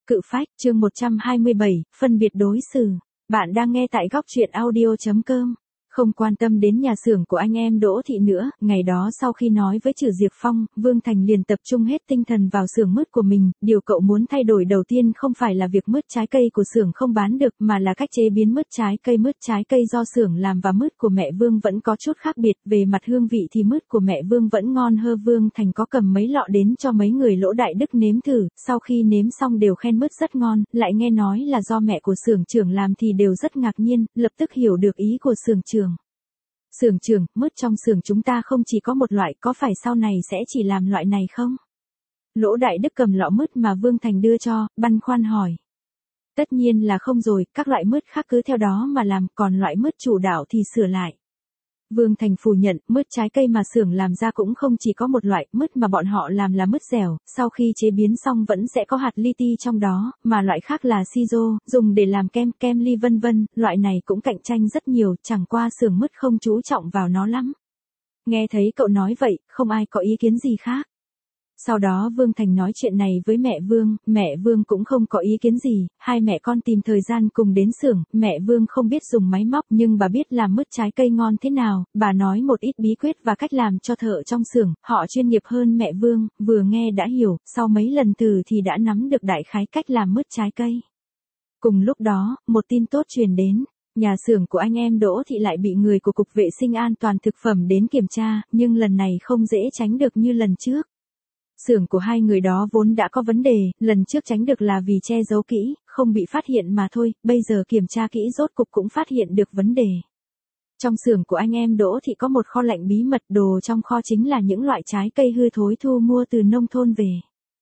Cự phách, chương 127, phân biệt đối xử. Bạn đang nghe tại góc truyện audio.com. Không quan tâm đến nhà xưởng của anh em Đỗ Thị nữa, ngày đó sau khi nói với Trử Diệp Phong, Vương Thành liền tập trung hết tinh thần vào xưởng mứt của mình, điều cậu muốn thay đổi đầu tiên không phải là việc mứt trái cây của xưởng không bán được mà là cách chế biến mứt trái cây do xưởng làm và mứt của mẹ Vương vẫn có chút khác biệt, về mặt hương vị thì mứt của mẹ Vương vẫn ngon hơn. Vương Thành có cầm mấy lọ đến cho mấy người Lỗ Đại Đức nếm thử, sau khi nếm xong đều khen mứt rất ngon, lại nghe nói là do mẹ của xưởng trưởng làm thì đều rất ngạc nhiên, lập tức hiểu được ý của xưởng trưởng. Xưởng trưởng, mứt trong xưởng chúng ta không chỉ có một loại, có phải sau này sẽ chỉ làm loại này không? Lỗ Đại Đức cầm lọ mứt mà Vương Thành đưa cho, băn khoăn hỏi. Tất nhiên là không rồi, các loại mứt khác cứ theo đó mà làm, còn loại mứt chủ đạo thì sửa lại. Vương Thành phủ nhận, mứt trái cây mà xưởng làm ra cũng không chỉ có một loại, mứt mà bọn họ làm là mứt dẻo, sau khi chế biến xong vẫn sẽ có hạt li ti trong đó, mà loại khác là siro, dùng để làm kem ly vân vân, loại này cũng cạnh tranh rất nhiều, chẳng qua xưởng mứt không chú trọng vào nó lắm. Nghe thấy cậu nói vậy, không ai có ý kiến gì khác. Sau đó Vương Thành nói chuyện này với mẹ Vương cũng không có ý kiến gì, hai mẹ con tìm thời gian cùng đến xưởng, mẹ Vương không biết dùng máy móc nhưng bà biết làm mứt trái cây ngon thế nào, bà nói một ít bí quyết và cách làm cho thợ trong xưởng, họ chuyên nghiệp hơn mẹ Vương, vừa nghe đã hiểu, sau mấy lần thử thì đã nắm được đại khái cách làm mứt trái cây. Cùng lúc đó, một tin tốt truyền đến. Nhà xưởng của anh em Đỗ Thị lại bị người của Cục Vệ sinh An toàn Thực phẩm đến kiểm tra, nhưng lần này không dễ tránh được như lần trước. Xưởng của hai người đó vốn đã có vấn đề, lần trước tránh được là vì che giấu kỹ, không bị phát hiện mà thôi, bây giờ kiểm tra kỹ rốt cục cũng phát hiện được vấn đề. Trong xưởng của anh em Đỗ Thị có một kho lạnh bí mật, đồ trong kho chính là những loại trái cây hư thối thu mua từ nông thôn về.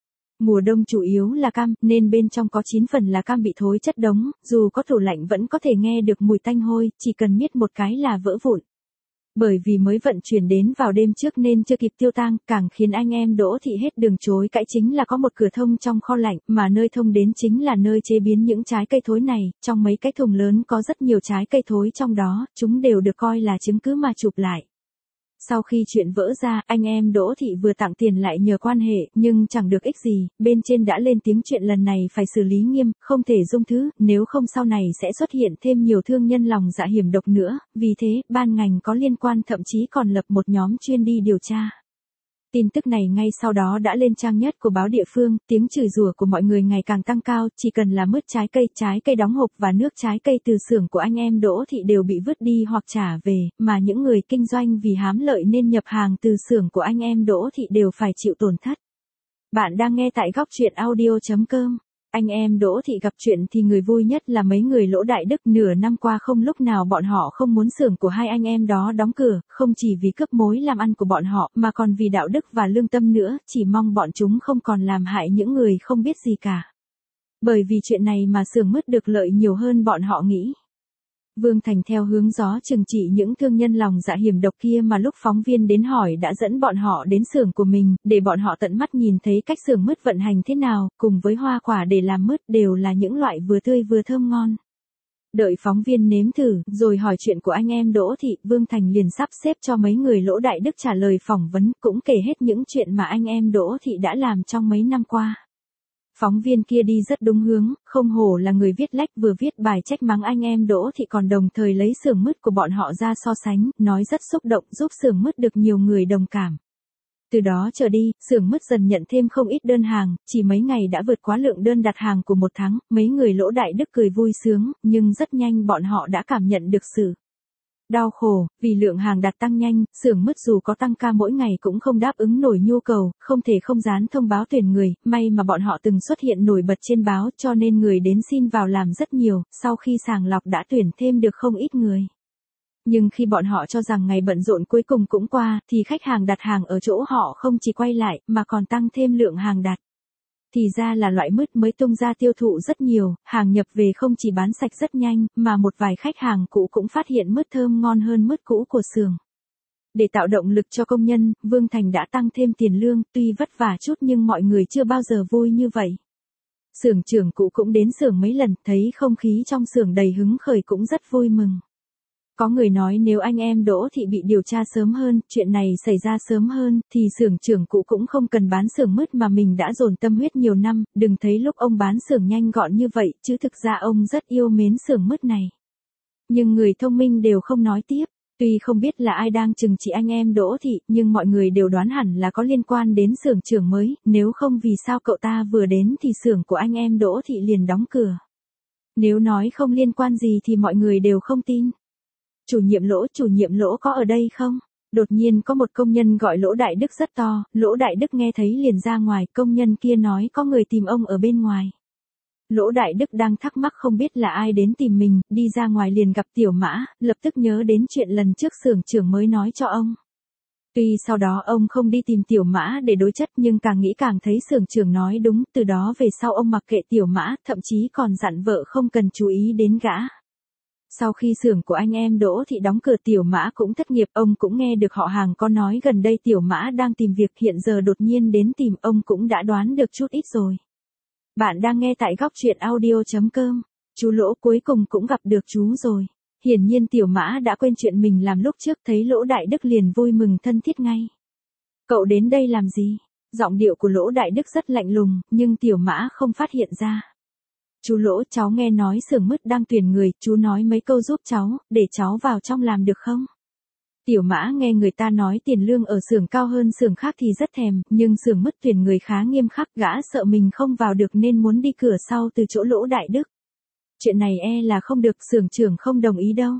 Mùa đông chủ yếu là cam, nên bên trong có 9 phần là cam bị thối chất đống, dù có tủ lạnh vẫn có thể nghe được mùi tanh hôi, chỉ cần miết một cái là vỡ vụn. Bởi vì mới vận chuyển đến vào đêm trước nên chưa kịp tiêu tang, càng khiến anh em Đỗ Thị hết đường chối cãi chính là có một cửa thông trong kho lạnh, mà nơi thông đến chính là nơi chế biến những trái cây thối này, trong mấy cái thùng lớn có rất nhiều trái cây thối trong đó, chúng đều được coi là chứng cứ mà chụp lại. Sau khi chuyện vỡ ra, anh em Đỗ Thị vừa tặng tiền lại nhờ quan hệ, nhưng chẳng được ích gì, bên trên đã lên tiếng chuyện lần này phải xử lý nghiêm, không thể dung thứ, nếu không sau này sẽ xuất hiện thêm nhiều thương nhân lòng dạ hiểm độc nữa, vì thế, ban ngành có liên quan thậm chí còn lập một nhóm chuyên đi điều tra. Tin tức này ngay sau đó đã lên trang nhất của báo địa phương, tiếng chửi rủa của mọi người ngày càng tăng cao, chỉ cần là mứt trái cây đóng hộp và nước trái cây từ xưởng của anh em Đỗ Thị đều bị vứt đi hoặc trả về, mà những người kinh doanh vì hám lợi nên nhập hàng từ xưởng của anh em Đỗ Thị đều phải chịu tổn thất. Bạn đang nghe tại góc truyện audio.com. Anh em Đỗ Thị gặp chuyện thì người vui nhất là mấy người Lỗ Đại Đức, nửa năm qua không lúc nào bọn họ không muốn xưởng của hai anh em đó đóng cửa, không chỉ vì cướp mối làm ăn của bọn họ mà còn vì đạo đức và lương tâm nữa, chỉ mong bọn chúng không còn làm hại những người không biết gì cả. Bởi vì chuyện này mà xưởng mứt được lợi nhiều hơn bọn họ nghĩ. Vương Thành theo hướng gió trừng trị những thương nhân lòng dạ hiểm độc kia mà lúc phóng viên đến hỏi đã dẫn bọn họ đến xưởng của mình, để bọn họ tận mắt nhìn thấy cách xưởng mứt vận hành thế nào, cùng với hoa quả để làm mứt đều là những loại vừa tươi vừa thơm ngon. Đợi phóng viên nếm thử, rồi hỏi chuyện của anh em Đỗ Thị, Vương Thành liền sắp xếp cho mấy người Lỗ Đại Đức trả lời phỏng vấn, cũng kể hết những chuyện mà anh em Đỗ Thị đã làm trong mấy năm qua. Phóng viên kia đi rất đúng hướng, không hổ là người viết lách, vừa viết bài trách mắng anh em Đỗ Thị còn đồng thời lấy xưởng mứt của bọn họ ra so sánh, nói rất xúc động, giúp xưởng mứt được nhiều người đồng cảm. Từ đó trở đi, xưởng mứt dần nhận thêm không ít đơn hàng, chỉ mấy ngày đã vượt quá lượng đơn đặt hàng của một tháng, mấy người Lỗ Đại Đức cười vui sướng, nhưng rất nhanh bọn họ đã cảm nhận được sự đau khổ, vì lượng hàng đặt tăng nhanh, xưởng mứt dù có tăng ca mỗi ngày cũng không đáp ứng nổi nhu cầu, không thể không dán thông báo tuyển người, may mà bọn họ từng xuất hiện nổi bật trên báo cho nên người đến xin vào làm rất nhiều, sau khi sàng lọc đã tuyển thêm được không ít người. Nhưng khi bọn họ cho rằng ngày bận rộn cuối cùng cũng qua, thì khách hàng đặt hàng ở chỗ họ không chỉ quay lại, mà còn tăng thêm lượng hàng đặt. Thì ra là loại mứt mới tung ra tiêu thụ rất nhiều, hàng nhập về không chỉ bán sạch rất nhanh, mà một vài khách hàng cũ cũng phát hiện mứt thơm ngon hơn mứt cũ của xưởng. Để tạo động lực cho công nhân, Vương Thành đã tăng thêm tiền lương, tuy vất vả chút nhưng mọi người chưa bao giờ vui như vậy. Xưởng trưởng cũ cũng đến xưởng mấy lần, thấy không khí trong xưởng đầy hứng khởi cũng rất vui mừng. Có người nói nếu anh em Đỗ Thị bị điều tra sớm hơn, chuyện này xảy ra sớm hơn, thì xưởng trưởng cũ cũng không cần bán xưởng mứt mà mình đã dồn tâm huyết nhiều năm, đừng thấy lúc ông bán xưởng nhanh gọn như vậy, chứ thực ra ông rất yêu mến xưởng mứt này. Nhưng người thông minh đều không nói tiếp. Tuy không biết là ai đang trừng trị anh em Đỗ Thị, nhưng mọi người đều đoán hẳn là có liên quan đến xưởng trưởng mới, nếu không vì sao cậu ta vừa đến thì xưởng của anh em Đỗ Thị liền đóng cửa. Nếu nói không liên quan gì thì mọi người đều không tin. Chủ nhiệm Lỗ có ở đây không? Đột nhiên có một công nhân gọi Lỗ Đại Đức rất to, Lỗ Đại Đức nghe thấy liền ra ngoài, công nhân kia nói có người tìm ông ở bên ngoài. Lỗ Đại Đức đang thắc mắc không biết là ai đến tìm mình, đi ra ngoài liền gặp Tiểu Mã, lập tức nhớ đến chuyện lần trước xưởng trưởng mới nói cho ông. Tuy sau đó ông không đi tìm Tiểu Mã để đối chất nhưng càng nghĩ càng thấy xưởng trưởng nói đúng, từ đó về sau ông mặc kệ Tiểu Mã, thậm chí còn dặn vợ không cần chú ý đến gã. Sau khi xưởng của anh em Đỗ Thị đóng cửa Tiểu Mã cũng thất nghiệp, ông cũng nghe được họ hàng có nói gần đây Tiểu Mã đang tìm việc, hiện giờ đột nhiên đến tìm ông cũng đã đoán được chút ít rồi. Bạn đang nghe tại góc truyện audio.com. Chú Lỗ cuối cùng cũng gặp được chú rồi. Hiển nhiên Tiểu Mã đã quên chuyện mình làm lúc trước, thấy Lỗ Đại Đức liền vui mừng thân thiết ngay. Cậu đến đây làm gì? Giọng điệu của Lỗ Đại Đức rất lạnh lùng, nhưng Tiểu Mã không phát hiện ra. Chú Lỗ, cháu nghe nói xưởng mứt đang tuyển người, chú nói mấy câu giúp cháu, để cháu vào trong làm được không? Tiểu Mã nghe người ta nói tiền lương ở xưởng cao hơn xưởng khác thì rất thèm, nhưng xưởng mứt tuyển người khá nghiêm khắc, gã sợ mình không vào được nên muốn đi cửa sau từ chỗ Lỗ Đại Đức. Chuyện này là không được, xưởng trưởng không đồng ý đâu.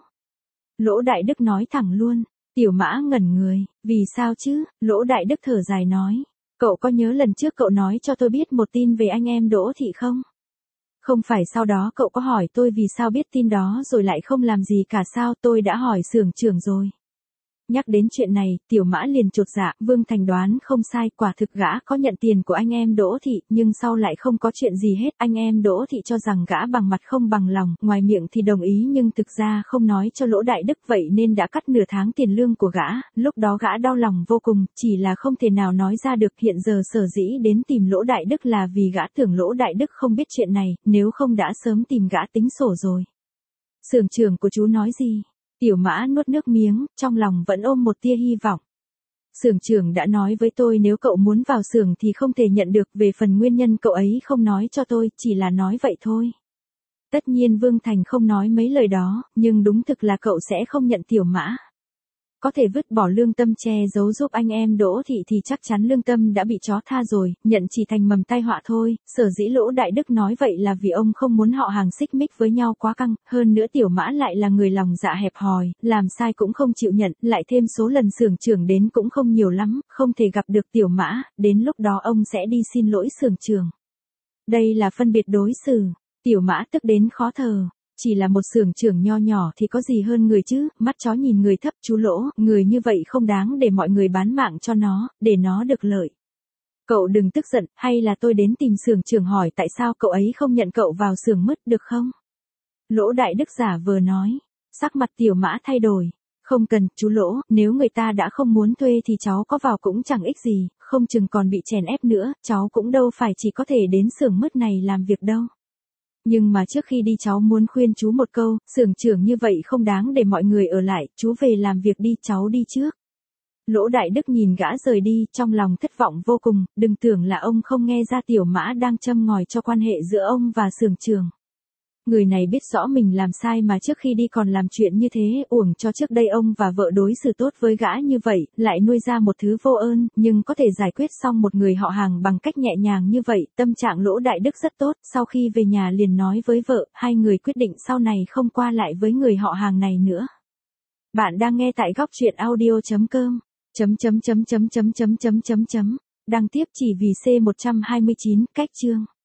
Lỗ Đại Đức nói thẳng luôn. Tiểu Mã ngẩn người, vì sao chứ? Lỗ Đại Đức thở dài nói. Cậu có nhớ lần trước cậu nói cho tôi biết một tin về anh em Đỗ Thị không? Không phải sau đó cậu có hỏi tôi vì sao biết tin đó rồi lại không làm gì cả sao? Tôi đã hỏi xưởng trưởng rồi. Nhắc đến chuyện này, Tiểu Mã liền chột dạ, Vương Thành đoán không sai, quả thực gã có nhận tiền của anh em Đỗ Thị, nhưng sau lại không có chuyện gì hết, anh em Đỗ Thị cho rằng gã bằng mặt không bằng lòng, ngoài miệng thì đồng ý nhưng thực ra không nói cho Lỗ Đại Đức, vậy nên đã cắt nửa tháng tiền lương của gã, lúc đó gã đau lòng vô cùng, chỉ là không thể nào nói ra được, hiện giờ sở dĩ đến tìm Lỗ Đại Đức là vì gã tưởng Lỗ Đại Đức không biết chuyện này, nếu không đã sớm tìm gã tính sổ rồi. Xưởng trưởng của chú nói gì? Tiểu Mã nuốt nước miếng, trong lòng vẫn ôm một tia hy vọng. Xưởng trưởng đã nói với tôi nếu cậu muốn vào xưởng thì không thể nhận được, về phần nguyên nhân cậu ấy không nói cho tôi, chỉ là nói vậy thôi. Tất nhiên Vương Thành không nói mấy lời đó, nhưng đúng thực là cậu sẽ không nhận Tiểu Mã. Có thể vứt bỏ lương tâm che giấu giúp anh em Đỗ Thị thì chắc chắn lương tâm đã bị chó tha rồi, nhận chỉ thành mầm tai họa thôi, sở dĩ Lỗ Đại Đức nói vậy là vì ông không muốn họ hàng xích mích với nhau quá căng, hơn nữa Tiểu Mã lại là người lòng dạ hẹp hòi, làm sai cũng không chịu nhận, lại thêm số lần xưởng trưởng đến cũng không nhiều lắm, không thể gặp được Tiểu Mã, đến lúc đó ông sẽ đi xin lỗi xưởng trưởng. Đây là phân biệt đối xử, Tiểu Mã tức đến khó thở. Chỉ là một xưởng trưởng nho nhỏ thì có gì hơn người chứ, mắt chó nhìn người thấp, chú Lỗ, người như vậy không đáng để mọi người bán mạng cho nó, để nó được lợi. Cậu đừng tức giận, hay là tôi đến tìm xưởng trưởng hỏi tại sao cậu ấy không nhận cậu vào xưởng mứt được không? Lỗ Đại Đức giả vờ nói, sắc mặt Tiểu Mã thay đổi. Không cần, chú Lỗ, nếu người ta đã không muốn thuê thì cháu có vào cũng chẳng ích gì, không chừng còn bị chèn ép nữa, cháu cũng đâu phải chỉ có thể đến xưởng mứt này làm việc đâu. Nhưng mà trước khi đi cháu muốn khuyên chú một câu, xưởng trưởng như vậy không đáng để mọi người ở lại, chú về làm việc đi, cháu đi trước. Lỗ Đại Đức nhìn gã rời đi, trong lòng thất vọng vô cùng, đừng tưởng là ông không nghe ra Tiểu Mã đang châm ngòi cho quan hệ giữa ông và xưởng trưởng. Người này biết rõ mình làm sai mà trước khi đi còn làm chuyện như thế, uổng cho trước đây ông và vợ đối xử tốt với gã như vậy, lại nuôi ra một thứ vô ơn, nhưng có thể giải quyết xong một người họ hàng bằng cách nhẹ nhàng như vậy, tâm trạng Lỗ Đại Đức rất tốt, sau khi về nhà liền nói với vợ, hai người quyết định sau này không qua lại với người họ hàng này nữa. Bạn đang nghe tại góc truyện audio.com. Đăng tiếp chỉ vì C129, cách chương.